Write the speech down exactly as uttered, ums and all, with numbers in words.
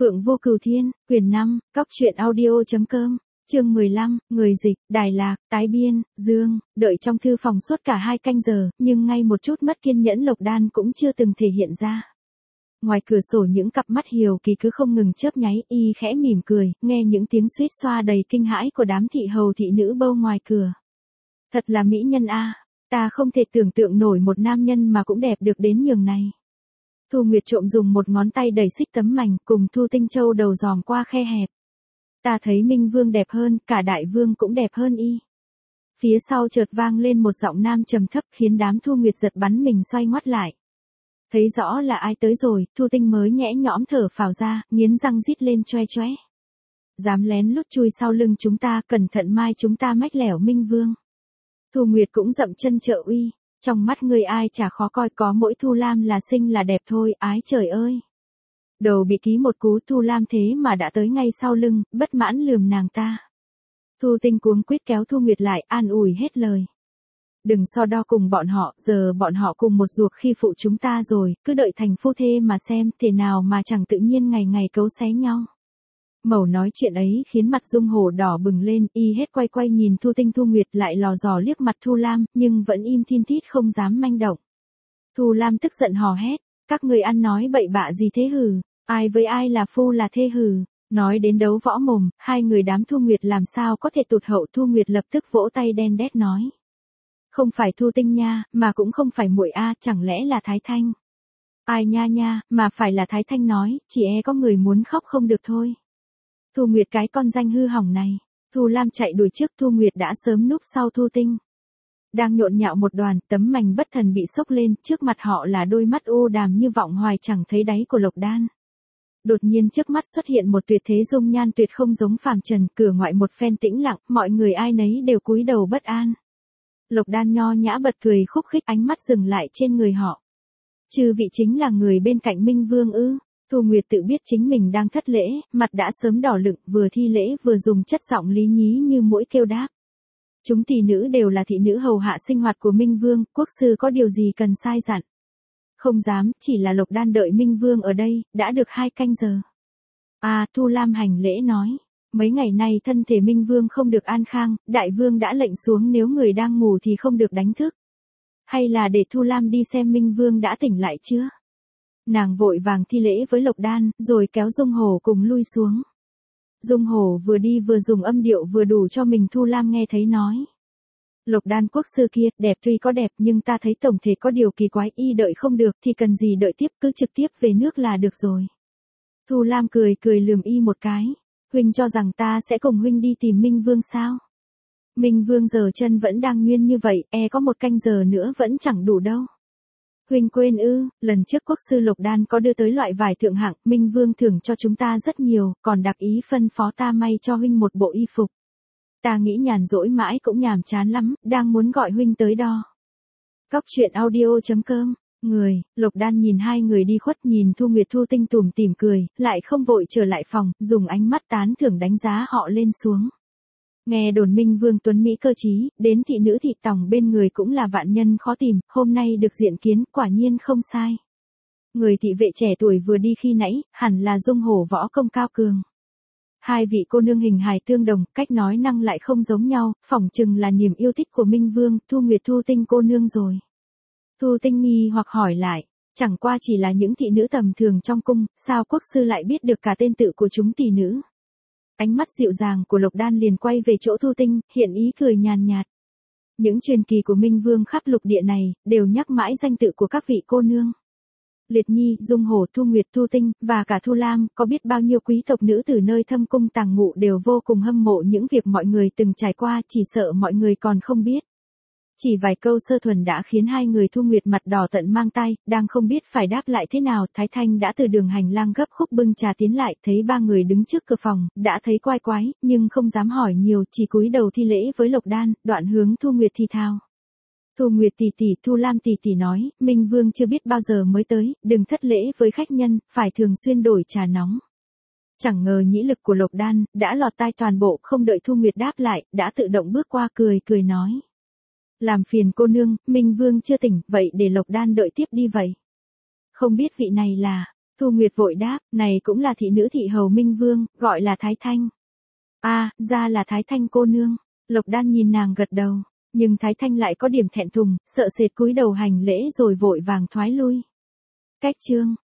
Phượng Vô Cửu Thiên, quyển năm, cóc truyện audio.com, chương mười lăm, người dịch, Đài Lạc, tái biên, Dương, đợi trong thư phòng suốt cả hai canh giờ, nhưng ngay một chút mất kiên nhẫn Lộc Đan cũng chưa từng thể hiện ra. Ngoài cửa sổ những cặp mắt hiều kỳ cứ không ngừng chớp nháy, y khẽ mỉm cười, nghe những tiếng suýt xoa đầy kinh hãi của đám thị hầu thị nữ bâu ngoài cửa. Thật là mỹ nhân a, ta không thể tưởng tượng nổi một nam nhân mà cũng đẹp được đến nhường này. Thu Nguyệt trộm dùng một ngón tay đẩy xích tấm mảnh cùng Thu Tinh Châu đầu dòm qua khe hẹp. Ta thấy Minh Vương đẹp hơn, cả Đại Vương cũng đẹp hơn y. Phía sau chợt vang lên một giọng nam trầm thấp khiến đám Thu Nguyệt giật bắn mình xoay ngoắt lại. Thấy rõ là ai tới rồi, Thu Tinh mới nhẽ nhõm thở phào ra, nghiến răng rít lên choe choé. Dám lén lút chui sau lưng chúng ta, cẩn thận mai chúng ta mách lẻo Minh Vương. Thu Nguyệt cũng dậm chân trợ uy. Trong mắt người ai chả khó coi, có mỗi Thu Lam là xinh là đẹp thôi, ái trời ơi. Đầu bị ký một cú, Thu Lam thế mà đã tới ngay sau lưng, bất mãn lườm nàng ta. Thu Tinh cuống quýt kéo Thu Nguyệt lại, an ủi hết lời. Đừng so đo cùng bọn họ, giờ bọn họ cùng một ruột khi phụ chúng ta rồi, cứ đợi thành phu thê mà xem, thế nào mà chẳng tự nhiên ngày ngày cấu xé nhau. Mẩu nói chuyện ấy khiến mặt Dung Hổ đỏ bừng lên, y hết quay quay nhìn Thu Tinh Thu Nguyệt lại lò dò liếc mặt Thu Lam, nhưng vẫn im thin thít không dám manh động. Thu Lam tức giận hò hét, các người ăn nói bậy bạ gì thế hừ, ai với ai là phu là thê hừ, nói đến đấu võ mồm, hai người đám Thu Nguyệt làm sao có thể tụt hậu. Thu Nguyệt lập tức vỗ tay đen đét nói. Không phải Thu Tinh nha, mà cũng không phải muội a, chẳng lẽ là Thái Thanh. Ai nha nha, mà phải là Thái Thanh nói, chỉ e có người muốn khóc không được thôi. Thu Nguyệt cái con danh hư hỏng này. Thu Lam chạy đuổi trước, Thu Nguyệt đã sớm núp sau Thu Tinh. Đang nhộn nhạo một đoàn, tấm mảnh bất thần bị sốc lên, trước mặt họ là đôi mắt u đàm như vọng hoài chẳng thấy đáy của Lộc Đan. Đột nhiên trước mắt xuất hiện một tuyệt thế dung nhan tuyệt không giống phàm trần, cửa ngoại một phen tĩnh lặng, mọi người ai nấy đều cúi đầu bất an. Lộc Đan nho nhã bật cười khúc khích, ánh mắt dừng lại trên người họ. Chư vị chính là người bên cạnh Minh Vương ư? Thu Nguyệt tự biết chính mình đang thất lễ, mặt đã sớm đỏ lựng, vừa thi lễ vừa dùng chất giọng lý nhí như mũi kêu đáp. Chúng thị nữ đều là thị nữ hầu hạ sinh hoạt của Minh Vương, quốc sư có điều gì cần sai dặn? Không dám, chỉ là Lộc Đan đợi Minh Vương ở đây, đã được hai canh giờ. À, Thu Lam hành lễ nói, mấy ngày nay thân thể Minh Vương không được an khang, Đại Vương đã lệnh xuống nếu người đang ngủ thì không được đánh thức. Hay là để Thu Lam đi xem Minh Vương đã tỉnh lại chưa? Nàng vội vàng thi lễ với Lộc Đan, rồi kéo Dung Hổ cùng lui xuống. Dung Hổ vừa đi vừa dùng âm điệu vừa đủ cho mình Thu Lam nghe thấy nói. Lộc Đan quốc sư kia, đẹp tuy có đẹp nhưng ta thấy tổng thể có điều kỳ quái, y đợi không được thì cần gì đợi tiếp, cứ trực tiếp về nước là được rồi. Thu Lam cười cười lườm y một cái. Huynh cho rằng ta sẽ cùng huynh đi tìm Minh Vương sao? Minh Vương giờ chân vẫn đang nguyên như vậy, e có một canh giờ nữa vẫn chẳng đủ đâu. Huynh quên ư, lần trước quốc sư Lộc Đan có đưa tới loại vải thượng hạng, Minh Vương thưởng cho chúng ta rất nhiều, còn đặc ý phân phó ta may cho huynh một bộ y phục. Ta nghĩ nhàn rỗi mãi cũng nhàm chán lắm, đang muốn gọi huynh tới đo. Cóc truyện audio.com, người, Lộc Đan nhìn hai người đi khuất, nhìn Thu Nguyệt Thu Tinh tủm tỉm cười, lại không vội trở lại phòng, dùng ánh mắt tán thưởng đánh giá họ lên xuống. Nghe đồn Minh Vương tuấn mỹ cơ trí, đến thị nữ thị tòng bên người cũng là vạn nhân khó tìm, hôm nay được diện kiến, quả nhiên không sai. Người thị vệ trẻ tuổi vừa đi khi nãy, hẳn là Dung Hổ võ công cao cường. Hai vị cô nương hình hài tương đồng, cách nói năng lại không giống nhau, phỏng chừng là niềm yêu thích của Minh Vương, Thu Nguyệt Thu Tinh cô nương rồi. Thu Tinh nghi hoặc hỏi lại, chẳng qua chỉ là những thị nữ tầm thường trong cung, sao quốc sư lại biết được cả tên tự của chúng tỷ nữ? Ánh mắt dịu dàng của Lộc Đan liền quay về chỗ Thu Tinh, hiện ý cười nhàn nhạt. Những truyền kỳ của Minh Vương khắp lục địa này, đều nhắc mãi danh tự của các vị cô nương. Liệt Nhi, Dung Hổ, Thu Nguyệt, Thu Tinh, và cả Thu Lam, có biết bao nhiêu quý tộc nữ từ nơi thâm cung tàng ngụ đều vô cùng hâm mộ những việc mọi người từng trải qua, chỉ sợ mọi người còn không biết. Chỉ vài câu sơ thuần đã khiến hai người Thu Nguyệt mặt đỏ tận mang tay, đang không biết phải đáp lại thế nào, Thái Thanh đã từ đường hành lang gấp khúc bưng trà tiến lại, thấy ba người đứng trước cửa phòng, đã thấy quái quái, nhưng không dám hỏi nhiều, chỉ cúi đầu thi lễ với Lộc Đan, đoạn hướng Thu Nguyệt thì thào. Thu Nguyệt tỷ tỷ, Thu Lam tỷ tỷ nói, Minh Vương chưa biết bao giờ mới tới, đừng thất lễ với khách nhân, phải thường xuyên đổi trà nóng. Chẳng ngờ nhĩ lực của Lộc Đan đã lọt tai toàn bộ, không đợi Thu Nguyệt đáp lại, đã tự động bước qua cười cười nói. Làm phiền cô nương, Minh Vương chưa tỉnh, vậy để Lộc Đan đợi tiếp đi vậy. Không biết vị này là, Thu Nguyệt vội đáp, này cũng là thị nữ thị hầu Minh Vương, gọi là Thái Thanh. A, ra là Thái Thanh cô nương. Lộc Đan nhìn nàng gật đầu, nhưng Thái Thanh lại có điểm thẹn thùng, sợ sệt cúi đầu hành lễ rồi vội vàng thoái lui. Cách chương